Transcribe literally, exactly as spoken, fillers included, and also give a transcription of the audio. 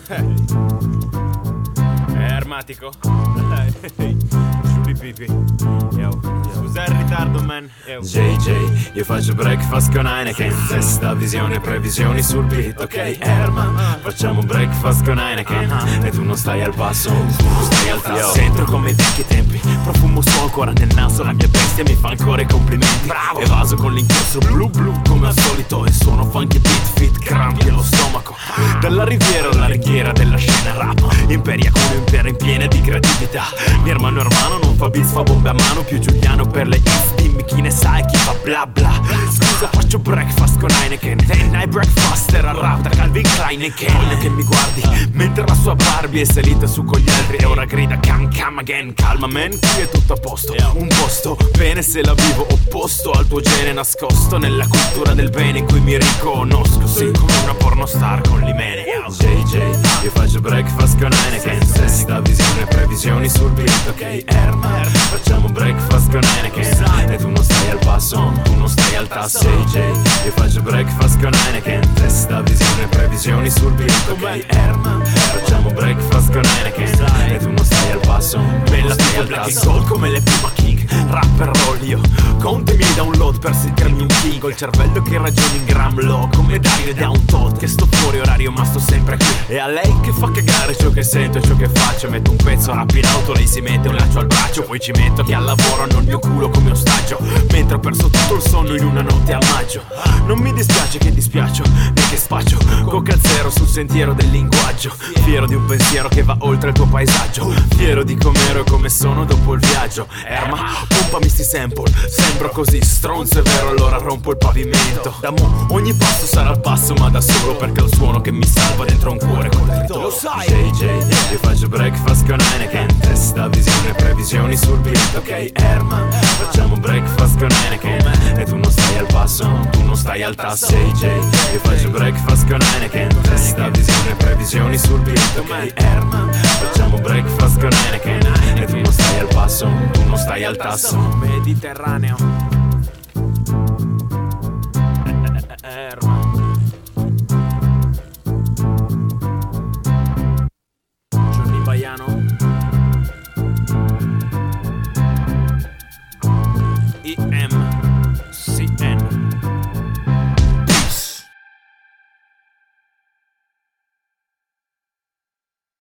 È armatico? Giù di pipi. Yo. Scusa il ritardo, man. Yo. J J, io faccio breakfast con Heineken. Testa, visione, previsioni sul beat. Ok, Herman, facciamo breakfast con Heineken. E tu non stai al passo, tu non stai al tasso. Entro come i vecchi tempi, profumo suo ancora nel naso. La mia bestia mi fa ancora i complimenti. Bravo. Evaso con l'inchiostro blu blu come al solito. E suono funky beat fit, crampi allo stomaco. Dalla riviera alla ringhiera della scena rap, imperia come un impero in piena di creatività. Mi hermano hermano non fa beats, fa bombe a mano. Più Giuliano per le hits, dimmi chi ne sai, chi fa bla bla. Scusa, faccio breakfast con Heineken. Then I breakfast era rap da Calvin Klein e Ken. Voglio che mi guardi mentre la sua Barbie è salita su con gli altri e ora grida come come again. Calma man, qui è tutto a posto. Un posto bene se la vivo, opposto al tuo gene nascosto nella cultura del bene in cui mi riconosco. Sì, come una pornostar con l'imene. J J, io faccio breakfast con Heineken. Testa, visione, previsioni sul beat. Ok, Herman, facciamo breakfast con Heineken. E tu non stai al passo, tu non stai al tasso. J J, io faccio breakfast con Heineken. Testa, visione, previsioni sul beat. Ok, Herman, facciamo breakfast con Heineken. E tu non stai al passo, bella tua black and gold come le Puma King. Rapper roll io, contami i download per sentirmi un king. Ho il cervello che ragiona in gram low come Dario da un tot. Che sto fuori orario ma sto sempre qui. E a lei che fa cagare ciò che sento e ciò che faccio. Metto un pezzo rap in auto, lei si mette un laccio al braccio. Poi ci metto che al lavoro hanno il mio culo come ostaggio. Mentre ho perso tutto il sonno in una notte a maggio. Non mi dispiace che dispiaccio, né che spaccio coca zero sul sentiero del linguaggio. Fiero di un pensiero che va oltre il tuo paesaggio. Fiero di com'ero e come sono dopo il viaggio. Erma, pompami sti sample. Sembro così stronzo, è vero, allora rompo il pavimento. Da mo' ogni passo sarà il passo ma da solo, perché è un suono che mi salva dentro un cuore col rito. Lo sai J J, io faccio breakfast con Heineken. Testa, visione, previsioni sul beat. Ok, Herman, facciamo breakfast con Heineken. E tu non stai al passo, tu non stai al tasso. J J, io faccio breakfast con Heineken. Testa, visione, previsioni sul beat. Ok, Herman, facciamo breakfast con Heineken. E tu non stai al passo, tu non stai al tasso. Mediterraneo.